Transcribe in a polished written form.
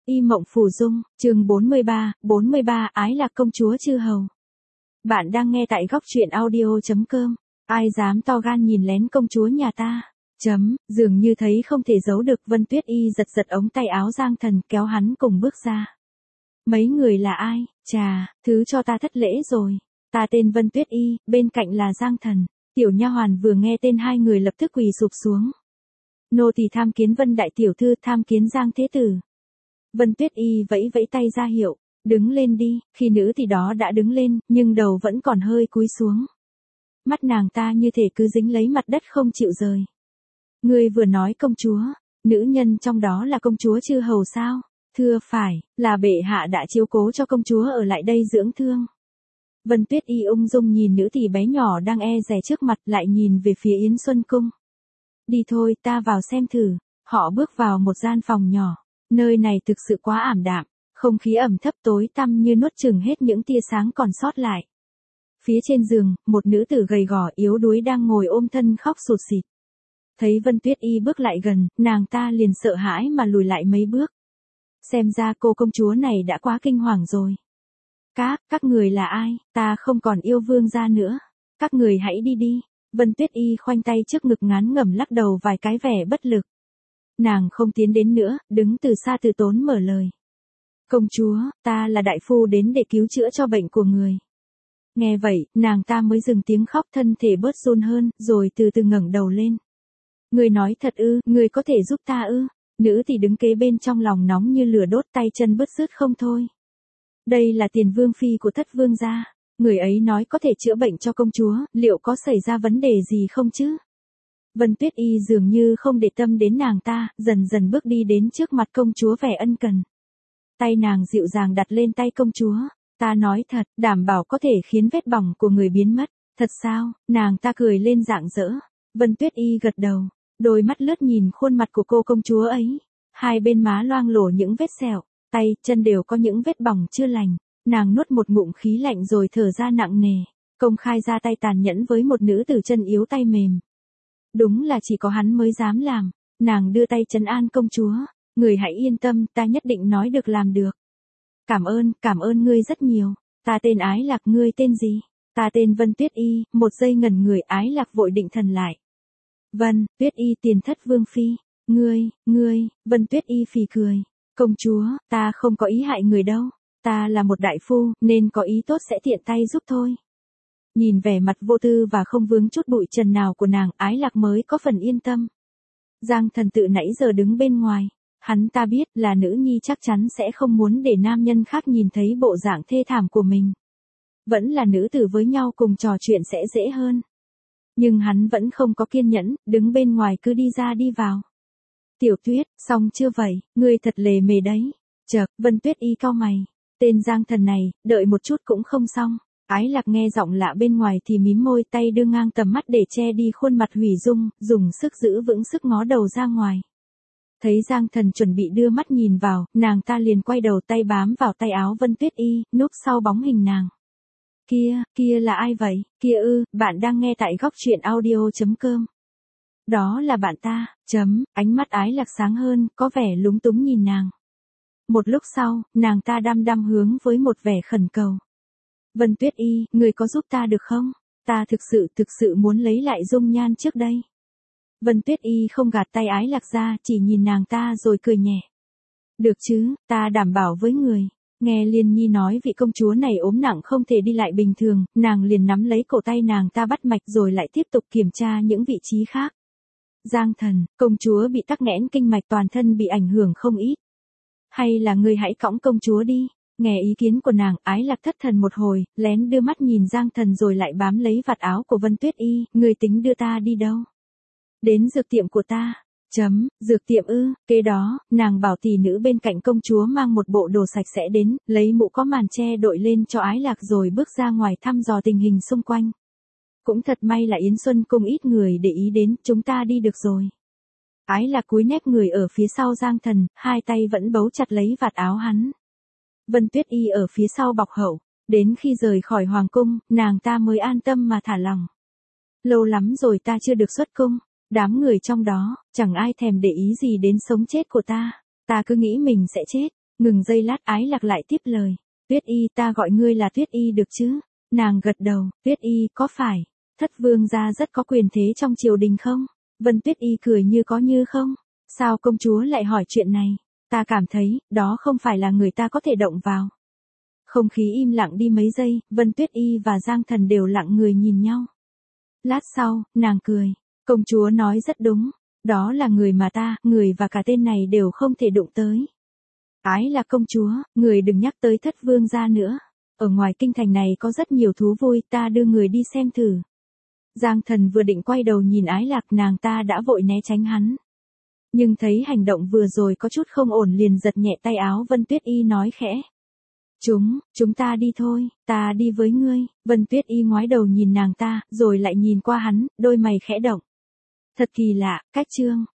Y Mộng Phù Dung, chương 43, Ái Lạc Công Chúa Chư Hầu. Bạn đang nghe tại góc truyện audio.com. Ai dám to gan nhìn lén công chúa nhà ta? Dường như thấy không thể giấu được, Vân Tuyết Y giật giật ống tay áo Giang Thần, kéo hắn cùng bước ra. Mấy người là ai? Chà, thứ cho ta thất lễ rồi. Ta tên Vân Tuyết Y, bên cạnh là Giang Thần. Tiểu nha hoàn vừa nghe tên hai người lập tức quỳ sụp xuống. Nô tỳ tham kiến Vân đại tiểu thư, tham kiến Giang thế tử. Vân Tuyết Y vẫy vẫy tay ra hiệu, đứng lên đi. Khi nữ thì đó đã đứng lên, nhưng đầu vẫn còn hơi cúi xuống. Mắt nàng ta như thể cứ dính lấy mặt đất không chịu rời. Ngươi vừa nói công chúa, nữ nhân trong đó là công chúa Chư Hầu sao? Thưa phải, là bệ hạ đã chiếu cố cho công chúa ở lại đây dưỡng thương. Vân Tuyết Y ung dung nhìn nữ tỷ bé nhỏ đang e dè trước mặt, lại nhìn về phía Yến Xuân Cung. Đi thôi, ta vào xem thử. Họ bước vào một gian phòng nhỏ. Nơi này thực sự quá ảm đạm, không khí ẩm thấp tối tăm như nuốt chửng hết những tia sáng còn sót lại. Phía trên giường, một nữ tử gầy gò yếu đuối đang ngồi ôm thân khóc sụt sịt. Thấy Vân Tuyết Y bước lại gần, nàng ta liền sợ hãi mà lùi lại mấy bước. Xem ra cô công chúa này đã quá kinh hoàng rồi. Các người là ai? Ta không còn yêu vương gia nữa. Các người hãy đi đi. Vân Tuyết Y khoanh tay trước ngực ngán ngẩm lắc đầu vài cái vẻ bất lực. Nàng không tiến đến nữa, đứng từ xa từ tốn mở lời. Công chúa, ta là đại phu đến để cứu chữa cho bệnh của người. Nghe vậy, nàng ta mới dừng tiếng khóc, thân thể bớt run hơn, rồi từ từ ngẩng đầu lên. Người nói thật ư, người có thể giúp ta ư? Nữ thì đứng kế bên trong lòng nóng như lửa đốt, tay chân bứt rứt không thôi. Đây là Tiền Vương phi của Thất Vương gia, người ấy nói có thể chữa bệnh cho công chúa, liệu có xảy ra vấn đề gì không chứ? Vân Tuyết Y dường như không để tâm đến nàng ta, dần dần bước đi đến trước mặt công chúa vẻ ân cần. Tay nàng dịu dàng đặt lên tay công chúa. Ta nói thật, đảm bảo có thể khiến vết bỏng của người biến mất. Thật sao? Nàng ta cười lên rạng rỡ. Vân Tuyết Y gật đầu, đôi mắt lướt nhìn khuôn mặt của cô công chúa ấy. Hai bên má loang lổ những vết sẹo, tay, chân đều có những vết bỏng chưa lành. Nàng nuốt một ngụm khí lạnh rồi thở ra nặng nề, công khai ra tay tàn nhẫn với một nữ tử chân yếu tay mềm. Đúng là chỉ có hắn mới dám làm. Nàng đưa tay trấn an công chúa. Người hãy yên tâm, ta nhất định nói được làm được. Cảm ơn ngươi rất nhiều. Ta tên Ái Lạc, ngươi tên gì? Ta tên Vân Tuyết Y. Một giây ngẩn người, Ái Lạc vội định thần lại. Vân, Tuyết Y Tiền Thất Vương phi. Ngươi, Vân Tuyết Y phì cười. Công chúa, ta không có ý hại người đâu. Ta là một đại phu, nên có ý tốt sẽ tiện tay giúp thôi. Nhìn vẻ mặt vô tư và không vướng chút bụi trần nào của nàng, Ái Lạc mới có phần yên tâm. Giang Thần tự nãy giờ đứng bên ngoài. Hắn ta biết là nữ nhi chắc chắn sẽ không muốn để nam nhân khác nhìn thấy bộ dạng thê thảm của mình. Vẫn là nữ tử với nhau cùng trò chuyện sẽ dễ hơn. Nhưng hắn vẫn không có kiên nhẫn, đứng bên ngoài cứ đi ra đi vào. Tiểu Tuyết, xong chưa vậy, ngươi thật lề mề đấy. Chợt, Vân Tuyết Y cau mày. Tên Giang Thần này, đợi một chút cũng không xong. Ái Lạc nghe giọng lạ bên ngoài thì mím môi, tay đưa ngang tầm mắt để che đi khuôn mặt hủy dung, dùng sức giữ vững sức ngó đầu ra ngoài. Thấy Giang Thần chuẩn bị đưa mắt nhìn vào, nàng ta liền quay đầu, tay bám vào tay áo Vân Tuyết Y, núp sau bóng hình nàng. Kia là ai vậy? Kia ư, bạn đang nghe tại góc truyện audio.com. Đó là bạn ta. Ánh mắt Ái Lạc sáng hơn, có vẻ lúng túng nhìn nàng. Một lúc sau, nàng ta đăm hướng với một vẻ khẩn cầu. Vân Tuyết Y, người có giúp ta được không? Ta thực sự muốn lấy lại dung nhan trước đây. Vân Tuyết Y không gạt tay Ái Lạc ra, chỉ nhìn nàng ta rồi cười nhẹ. Được chứ, ta đảm bảo với người. Nghe Liên Nhi nói vị công chúa này ốm nặng không thể đi lại bình thường, nàng liền nắm lấy cổ tay nàng ta bắt mạch rồi lại tiếp tục kiểm tra những vị trí khác. Giang Thần, công chúa bị tắc nghẽn kinh mạch, toàn thân bị ảnh hưởng không ít. Hay là người hãy cõng công chúa đi. Nghe ý kiến của nàng, Ái Lạc thất thần một hồi, lén đưa mắt nhìn Giang Thần rồi lại bám lấy vạt áo của Vân Tuyết Y. Người tính đưa ta đi đâu? Đến dược tiệm của ta. Dược tiệm ư? Kế đó, nàng bảo tỷ nữ bên cạnh công chúa mang một bộ đồ sạch sẽ đến, lấy mũ có màn che đội lên cho Ái Lạc rồi bước ra ngoài thăm dò tình hình xung quanh. Cũng thật may là Yến Xuân Cung ít người để ý đến, chúng ta đi được rồi. Ái Lạc cúi nép người ở phía sau Giang Thần, hai tay vẫn bấu chặt lấy vạt áo hắn. Vân Tuyết Y ở phía sau bọc hậu, đến khi rời khỏi hoàng cung, nàng ta mới an tâm mà thả lòng. Lâu lắm rồi ta chưa được xuất cung. Đám người trong đó, chẳng ai thèm để ý gì đến sống chết của ta. Ta cứ nghĩ mình sẽ chết. Ngừng giây lát Ái Lạc lại tiếp lời. Tuyết Y, ta gọi ngươi là Tuyết Y được chứ? Nàng gật đầu, Tuyết Y, có phải, thất vương gia rất có quyền thế trong triều đình không? Vân Tuyết Y cười như có như không. Sao công chúa lại hỏi chuyện này? Ta cảm thấy, đó không phải là người ta có thể động vào. Không khí im lặng đi mấy giây, Vân Tuyết Y và Giang Thần đều lặng người nhìn nhau. Lát sau, nàng cười. Công chúa nói rất đúng. Đó là người mà ta, người và cả tên này đều không thể đụng tới. Ái Lạc công chúa, người đừng nhắc tới thất vương gia nữa. Ở ngoài kinh thành này có rất nhiều thú vui, ta đưa người đi xem thử. Giang Thần vừa định quay đầu nhìn Ái Lạc, nàng ta đã vội né tránh hắn. Nhưng thấy hành động vừa rồi có chút không ổn liền giật nhẹ tay áo Vân Tuyết Y nói khẽ. Chúng ta đi thôi, ta đi với ngươi. Vân Tuyết Y ngoái đầu nhìn nàng ta, rồi lại nhìn qua hắn, đôi mày khẽ động. Thật kỳ lạ, cách chương